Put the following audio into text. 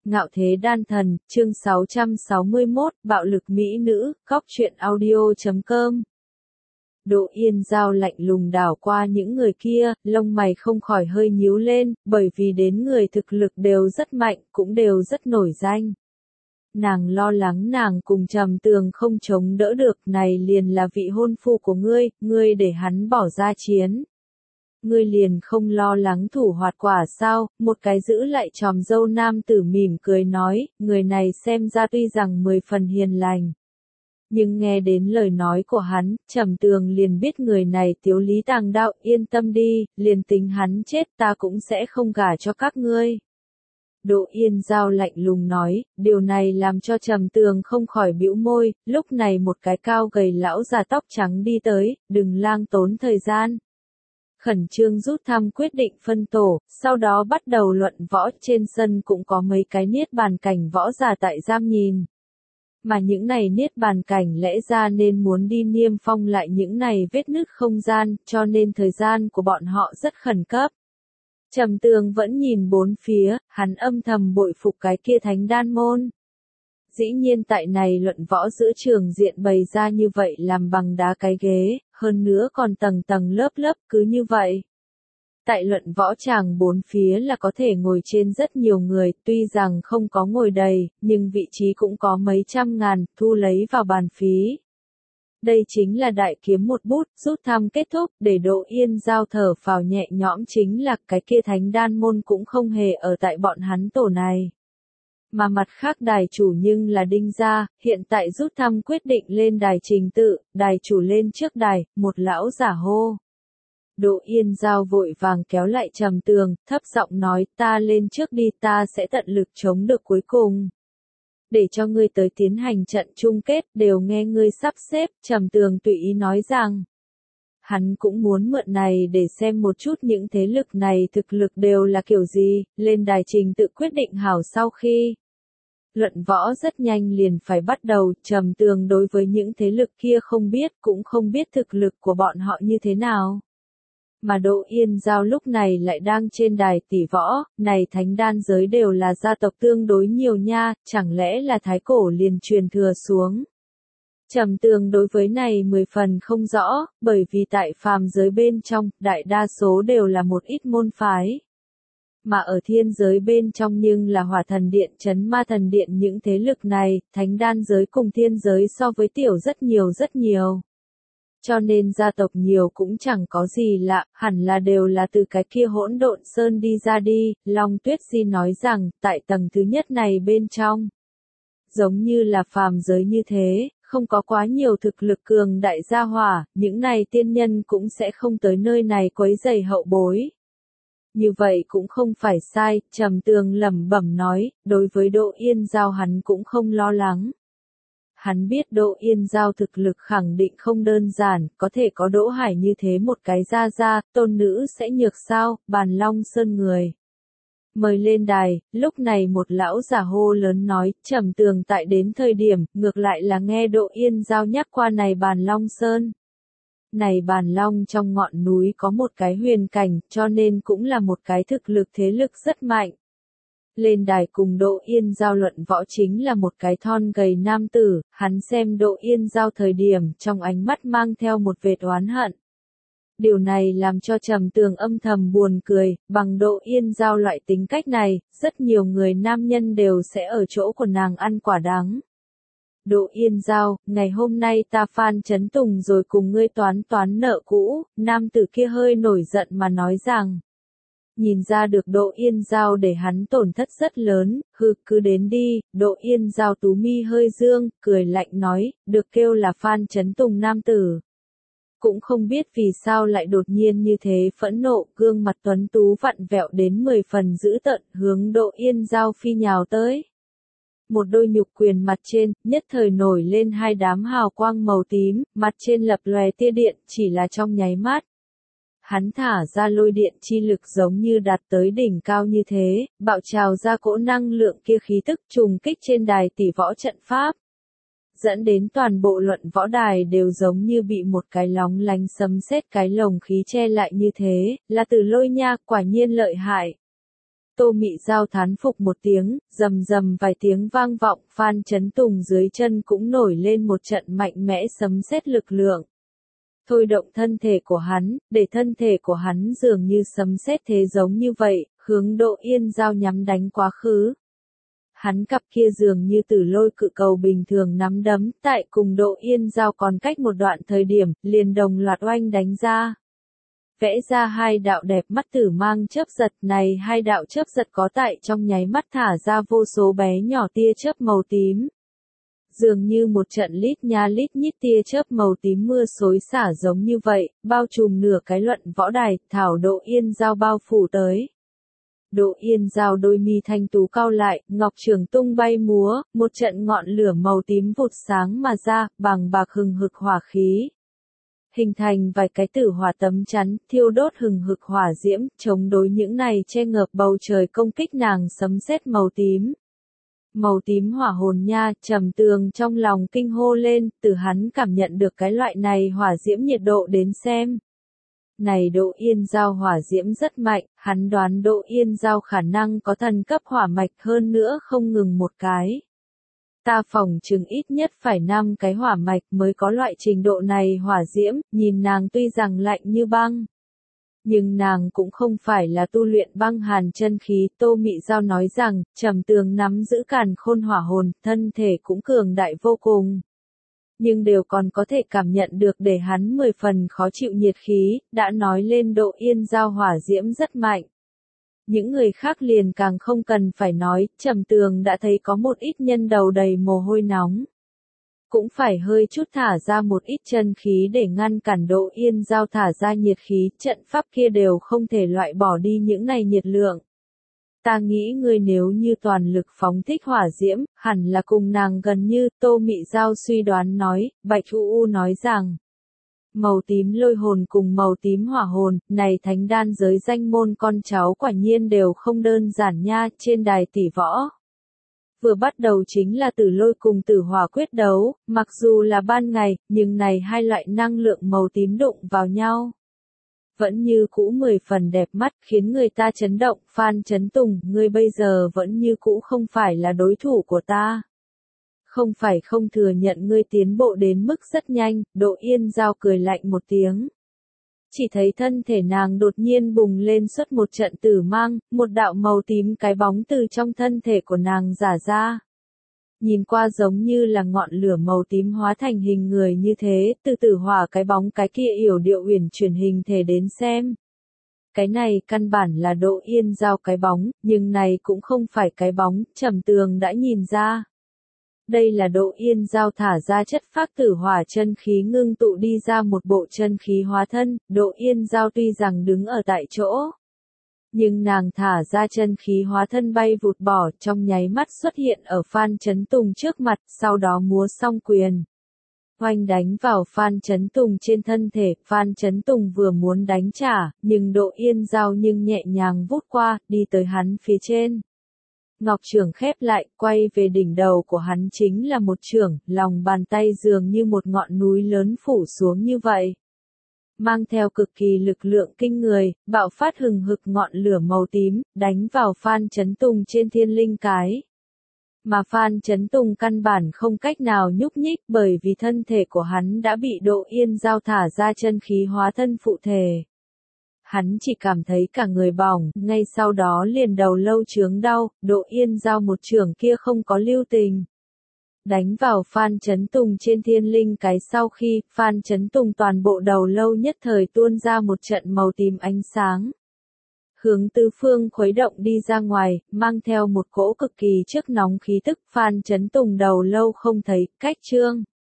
Ngạo thế đan thần, chương 661, bạo lực mỹ nữ, góc truyện audio.com. Đỗ Yên Giao lạnh lùng đảo qua những người kia, lông mày không khỏi hơi nhíu lên, bởi vì đến người thực lực đều rất mạnh, cũng đều rất nổi danh. Nàng lo lắng nàng cùng Trầm Tường không chống đỡ được, này liền là vị hôn phu của ngươi để hắn bỏ ra chiến. Ngươi liền không lo lắng thủ hoạt quả sao? Một cái giữ lại tròm dâu nam tử mỉm cười nói, người này xem ra tuy rằng 10 phần hiền lành. Nhưng nghe đến lời nói của hắn, Trầm Tường liền biết người này tiếu lý tàng đạo, yên tâm đi, liền tính hắn chết ta cũng sẽ không gả cho các ngươi. Đỗ Yên Giao lạnh lùng nói, điều này làm cho Trầm Tường không khỏi bĩu môi, lúc này một cái cao gầy lão già tóc trắng đi tới, đừng lang tốn thời gian. Khẩn trương rút thăm quyết định phân tổ, sau đó bắt đầu luận võ, trên sân cũng có mấy cái niết bàn cảnh võ giả tại giam nhìn. Mà những này niết bàn cảnh lẽ ra nên muốn đi niêm phong lại những này vết nứt không gian, cho nên thời gian của bọn họ rất khẩn cấp. Trầm Tường vẫn nhìn bốn phía, hắn âm thầm bội phục cái kia thánh đan môn. Dĩ nhiên tại này luận võ giữa trường diện bày ra như vậy làm bằng đá cái ghế, hơn nữa còn tầng tầng lớp lớp cứ như vậy. Tại luận võ tràng bốn phía là có thể ngồi trên rất nhiều người, tuy rằng không có ngồi đầy, nhưng vị trí cũng có mấy trăm ngàn, thu lấy vào bàn phí. Đây chính là đại kiếm một bút, rút thăm kết thúc, để Đỗ Yên Giao thở phào nhẹ nhõm chính là cái kia thánh đan môn cũng không hề ở tại bọn hắn tổ này. Mà mặt khác đài chủ nhưng là Đinh gia, hiện tại rút thăm quyết định lên đài trình tự, đài chủ lên trước đài, một lão giả hô. Đỗ Yên Giao vội vàng kéo lại Trầm Tường, thấp giọng nói, ta lên trước đi, ta sẽ tận lực chống được cuối cùng. Để cho ngươi tới tiến hành trận chung kết, đều nghe ngươi sắp xếp, Trầm Tường tùy ý nói rằng. Hắn cũng muốn mượn này để xem một chút những thế lực này thực lực đều là kiểu gì, lên đài trình tự quyết định hảo sau khi. Luận võ rất nhanh liền phải bắt đầu, Trầm Tường đối với những thế lực kia không biết, cũng không biết thực lực của bọn họ như thế nào. Mà Đỗ Yên Giao lúc này lại đang trên đài tỷ võ, này thánh đan giới đều là gia tộc tương đối nhiều nha, chẳng lẽ là thái cổ liền truyền thừa xuống. Trầm Tường đối với này 10 phần không rõ, bởi vì tại phàm giới bên trong, đại đa số đều là một ít môn phái. Mà ở thiên giới bên trong nhưng là hỏa thần điện, chấn ma thần điện những thế lực này, thánh đan giới cùng thiên giới so với tiểu rất nhiều rất nhiều. Cho nên gia tộc nhiều cũng chẳng có gì lạ, hẳn là đều là từ cái kia hỗn độn sơn đi ra đi, Long Tuyết Di nói rằng, tại tầng thứ nhất này bên trong. Giống như là phàm giới như thế, không có quá nhiều thực lực cường đại gia hỏa, những này tiên nhân cũng sẽ không tới nơi này quấy rầy hậu bối. Như vậy cũng không phải sai, Trầm Tường lẩm bẩm nói, đối với Đỗ Yên Giao hắn cũng không lo lắng. Hắn biết Đỗ Yên Giao thực lực khẳng định không đơn giản, có thể có Đỗ Hải như thế một cái gia, tôn nữ sẽ nhược sao, Bàn Long Sơn người. Mời lên đài, lúc này một lão giả hô lớn nói, Trầm Tường tại đến thời điểm, ngược lại là nghe Đỗ Yên Giao nhắc qua này Bàn Long Sơn. Này Bàn Long trong ngọn núi có một cái huyền cảnh, cho nên cũng là một cái thực lực thế lực rất mạnh. Lên đài cùng Đỗ Yên Giao luận võ chính là một cái thon gầy nam tử, hắn xem Đỗ Yên Giao thời điểm trong ánh mắt mang theo một vệt oán hận. Điều này làm cho Trầm Tường âm thầm buồn cười, bằng Đỗ Yên Giao loại tính cách này, rất nhiều người nam nhân đều sẽ ở chỗ của nàng ăn quả đắng. Đỗ Yên Giao, ngày hôm nay ta Phan Chấn Tùng rồi cùng ngươi toán nợ cũ, nam tử kia hơi nổi giận mà nói rằng. Nhìn ra được Đỗ Yên Giao để hắn tổn thất rất lớn, cứ đến đi, Đỗ Yên Giao tú mi hơi dương, cười lạnh nói, được kêu là Phan Chấn Tùng nam tử. Cũng không biết vì sao lại đột nhiên như thế phẫn nộ, gương mặt tuấn tú vặn vẹo đến 10 phần dữ tợn, hướng Đỗ Yên Giao phi nhào tới. Một đôi nhục quyền mặt trên, nhất thời nổi lên hai đám hào quang màu tím, mặt trên lập lòe tia điện, chỉ là trong nháy mắt. Hắn thả ra lôi điện chi lực giống như đạt tới đỉnh cao như thế, bạo trào ra cỗ năng lượng kia khí tức trùng kích trên đài tỷ võ trận pháp. Dẫn đến toàn bộ luận võ đài đều giống như bị một cái lóng lánh sấm sét cái lồng khí che lại như thế, là từ lôi nha, quả nhiên lợi hại. Tô Mị Giao thán phục một tiếng, rầm rầm vài tiếng vang vọng, Phan Chấn Tùng dưới chân cũng nổi lên một trận mạnh mẽ sấm sét lực lượng. Thôi động thân thể của hắn, để thân thể của hắn dường như sấm sét thế giống như vậy, hướng Đỗ Yên Giao nhắm đánh quá khứ. Hắn cặp kia dường như tử lôi cự cầu bình thường nắm đấm, tại cùng Đỗ Yên Giao còn cách một đoạn thời điểm, liền đồng loạt oanh đánh ra. Vẽ ra hai đạo đẹp mắt tử mang chớp giật, này hai đạo chớp giật có tại trong nháy mắt thả ra vô số bé nhỏ tia chớp màu tím. Dường như một trận lít nha lít nhít tia chớp màu tím mưa xối xả giống như vậy, bao trùm nửa cái luận võ đài, thảo Đỗ Yên Giao bao phủ tới. Đỗ Yên Giao đôi mi thanh tú cau lại, ngọc trường tung bay múa, một trận ngọn lửa màu tím vụt sáng mà ra, bằng bạc hừng hực hỏa khí. Hình thành vài cái tử hỏa tấm chắn, thiêu đốt hừng hực hỏa diễm, chống đối những này che ngợp bầu trời công kích nàng sấm sét màu tím. Màu tím hỏa hồn nha, Trầm Tường trong lòng kinh hô lên, từ hắn cảm nhận được cái loại này hỏa diễm nhiệt độ đến xem. Này Đỗ Yên Giao hỏa diễm rất mạnh, hắn đoán Đỗ Yên Giao khả năng có thần cấp hỏa mạch hơn nữa không ngừng một cái. Ta phỏng chừng ít nhất phải 5 cái hỏa mạch mới có loại trình độ này hỏa diễm, nhìn nàng tuy rằng lạnh như băng. Nhưng nàng cũng không phải là tu luyện băng hàn chân khí, Tô Mị Giao nói rằng, Trầm Tường nắm giữ càn khôn hỏa hồn, thân thể cũng cường đại vô cùng. Nhưng đều còn có thể cảm nhận được để hắn 10 phần khó chịu nhiệt khí, đã nói lên Đỗ Yên Giao hỏa diễm rất mạnh. Những người khác liền càng không cần phải nói, Trầm Tường đã thấy có một ít nhân đầu đầy mồ hôi nóng. Cũng phải hơi chút thả ra một ít chân khí để ngăn cản Đỗ Yên Giao thả ra nhiệt khí, trận pháp kia đều không thể loại bỏ đi những này nhiệt lượng. Ta nghĩ ngươi nếu như toàn lực phóng thích hỏa diễm, hẳn là cùng nàng gần như, Tô Mị Giao suy đoán nói, Bạch U nói rằng. Màu tím lôi hồn cùng màu tím hỏa hồn, này thánh đan giới danh môn con cháu quả nhiên đều không đơn giản nha, trên đài tỷ võ. Vừa bắt đầu chính là tử lôi cùng tử hỏa quyết đấu, mặc dù là ban ngày, nhưng này hai loại năng lượng màu tím đụng vào nhau. Vẫn như cũ 10 phần đẹp mắt, khiến người ta chấn động, Phan Chấn Tùng, ngươi bây giờ vẫn như cũ không phải là đối thủ của ta. Không phải không thừa nhận ngươi tiến bộ đến mức rất nhanh, Đỗ Yên Giao cười lạnh một tiếng. Chỉ thấy thân thể nàng đột nhiên bùng lên xuất một trận tử mang, một đạo màu tím cái bóng từ trong thân thể của nàng giả ra. Nhìn qua giống như là ngọn lửa màu tím hóa thành hình người như thế, từ tử hỏa cái bóng cái kia yểu điệu uyển chuyển hình thể đến xem. Cái này căn bản là Đỗ Yên Giao cái bóng, nhưng này cũng không phải cái bóng, Trầm Tường đã nhìn ra. Đây là Đỗ Yên Giao thả ra chất phác tử hỏa chân khí ngưng tụ đi ra một bộ chân khí hóa thân, Đỗ Yên Giao tuy rằng đứng ở tại chỗ. Nhưng nàng thả ra chân khí hóa thân bay vụt bỏ trong nháy mắt xuất hiện ở Phan Chấn Tùng trước mặt, sau đó múa song quyền. Oanh đánh vào Phan Chấn Tùng trên thân thể, Phan Chấn Tùng vừa muốn đánh trả, nhưng Đỗ Yên Giao nhưng nhẹ nhàng vút qua, đi tới hắn phía trên. Ngọc trưởng khép lại, quay về đỉnh đầu của hắn chính là một chưởng, lòng bàn tay dường như một ngọn núi lớn phủ xuống như vậy. Mang theo cực kỳ lực lượng kinh người, bạo phát hừng hực ngọn lửa màu tím, đánh vào Phan Chấn Tùng trên thiên linh cái. Mà Phan Chấn Tùng căn bản không cách nào nhúc nhích bởi vì thân thể của hắn đã bị Đỗ Yên Giao thả ra chân khí hóa thân phụ thể. Hắn chỉ cảm thấy cả người bỏng, ngay sau đó liền đầu lâu chướng đau, Đỗ Yên Giao một chưởng kia không có lưu tình. Đánh vào Phan Chấn Tùng trên thiên linh cái sau khi, Phan Chấn Tùng toàn bộ đầu lâu nhất thời tuôn ra một trận màu tím ánh sáng. Hướng tứ phương khuấy động đi ra ngoài, mang theo một cỗ cực kỳ trước nóng khí tức, Phan Chấn Tùng đầu lâu không thấy, cách trương.